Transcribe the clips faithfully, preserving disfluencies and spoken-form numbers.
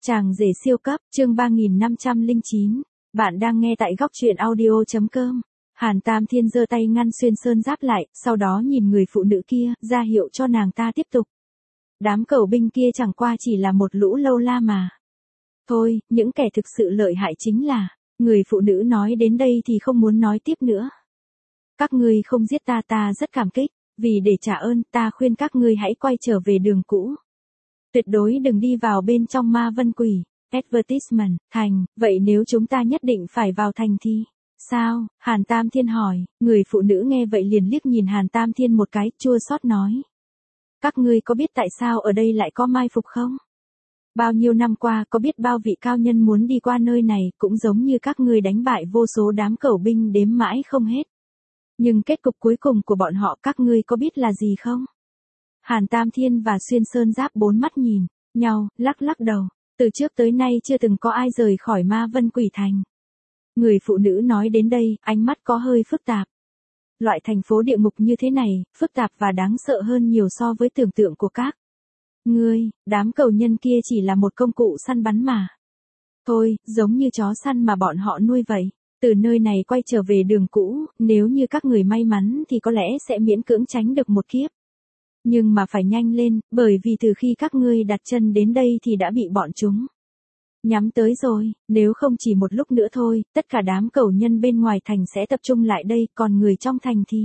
Chàng rể siêu cấp, chương ba nghìn năm trăm lẻ chín. Bạn đang nghe tại góc truyện audio chấm com. Hàn Tam Thiên giơ tay ngăn Xuyên Sơn Giáp lại, sau đó nhìn người phụ nữ kia, ra hiệu cho nàng ta tiếp tục. Đám cẩu binh kia chẳng qua chỉ là một lũ lâu la mà. Thôi, những kẻ thực sự lợi hại chính là, người phụ nữ nói đến đây thì không muốn nói tiếp nữa. Các ngươi không giết ta ta rất cảm kích, vì để trả ơn ta khuyên các ngươi hãy quay trở về đường cũ. Tuyệt đối đừng đi vào bên trong Ma Vân Quỷ. Advertisement, thành, vậy nếu chúng ta nhất định phải vào thành thì, sao? Hàn Tam Thiên hỏi, người phụ nữ nghe vậy liền liếc nhìn Hàn Tam Thiên một cái, chua xót nói. Các ngươi có biết tại sao ở đây lại có mai phục không? Bao nhiêu năm qua có biết bao vị cao nhân muốn đi qua nơi này cũng giống như các ngươi đánh bại vô số đám cẩu binh đếm mãi không hết. Nhưng kết cục cuối cùng của bọn họ các ngươi có biết là gì không? Hàn Tam Thiên và Xuyên Sơn Giáp bốn mắt nhìn nhau, lắc lắc đầu. Từ trước tới nay chưa từng có ai rời khỏi Ma Vân Quỷ Thành. Người phụ nữ nói đến đây, ánh mắt có hơi phức tạp. Loại thành phố địa ngục như thế này, phức tạp và đáng sợ hơn nhiều so với tưởng tượng của các ngươi, đám cẩu nhân kia chỉ là một công cụ săn bắn mà. Thôi, giống như chó săn mà bọn họ nuôi vậy. Từ nơi này quay trở về đường cũ, nếu như các người may mắn thì có lẽ sẽ miễn cưỡng tránh được một kiếp. Nhưng mà phải nhanh lên, bởi vì từ khi các ngươi đặt chân đến đây thì đã bị bọn chúng nhắm tới rồi, nếu không chỉ một lúc nữa thôi, tất cả đám cẩu nhân bên ngoài thành sẽ tập trung lại đây, còn người trong thành thì...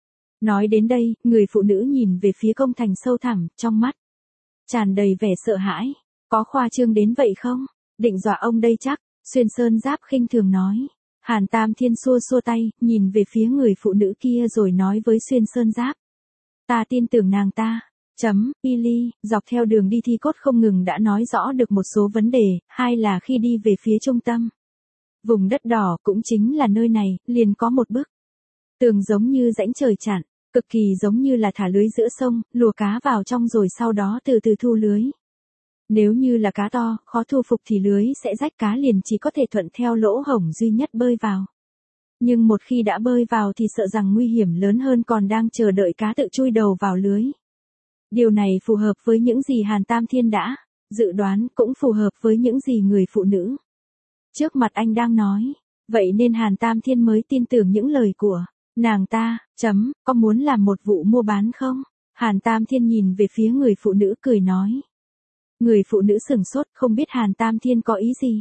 Nói đến đây, người phụ nữ nhìn về phía công thành sâu thẳm, trong mắt tràn đầy vẻ sợ hãi. Có khoa trương đến vậy không? Định dọa ông đây chắc, Xuyên Sơn Giáp khinh thường nói. Hàn Tam Thiên xua xua tay, nhìn về phía người phụ nữ kia rồi nói với Xuyên Sơn Giáp. Ta tin tưởng nàng ta. Chấm, Pili, dọc theo đường đi Thi Cốt không ngừng đã nói rõ được một số vấn đề, hai là khi đi về phía trung tâm. Vùng đất đỏ cũng chính là nơi này, liền có một bức tường giống như rãnh trời chặn, cực kỳ giống như là thả lưới giữa sông, lùa cá vào trong rồi sau đó từ từ thu lưới. Nếu như là cá to, khó thu phục thì lưới sẽ rách cá liền chỉ có thể thuận theo lỗ hổng duy nhất bơi vào. Nhưng một khi đã bơi vào thì sợ rằng nguy hiểm lớn hơn còn đang chờ đợi cá tự chui đầu vào lưới. Điều này phù hợp với những gì Hàn Tam Thiên đã dự đoán, cũng phù hợp với những gì người phụ nữ trước mặt anh đang nói. Vậy nên Hàn Tam Thiên mới tin tưởng những lời của nàng ta. Chấm, có muốn làm một vụ mua bán không? Hàn Tam Thiên nhìn về phía người phụ nữ cười nói. Người phụ nữ sửng sốt không biết Hàn Tam Thiên có ý gì.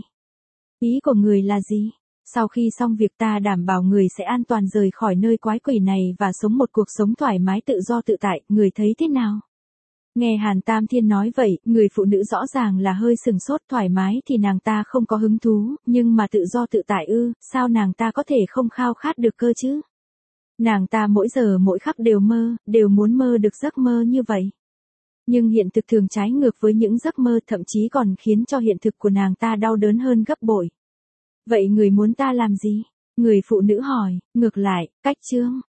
Ý của người là gì? Sau khi xong việc ta đảm bảo người sẽ an toàn rời khỏi nơi quái quỷ này và sống một cuộc sống thoải mái tự do tự tại, người thấy thế nào? Nghe Hàn Tam Thiên nói vậy, người phụ nữ rõ ràng là hơi sừng sốt. Thoải mái thì nàng ta không có hứng thú, nhưng mà tự do tự tại ư, sao nàng ta có thể không khao khát được cơ chứ? Nàng ta mỗi giờ mỗi khắc đều mơ, đều muốn mơ được giấc mơ như vậy. Nhưng hiện thực thường trái ngược với những giấc mơ, thậm chí còn khiến cho hiện thực của nàng ta đau đớn hơn gấp bội. Vậy người muốn ta làm gì? Người phụ nữ hỏi. Ngược lại, cách chương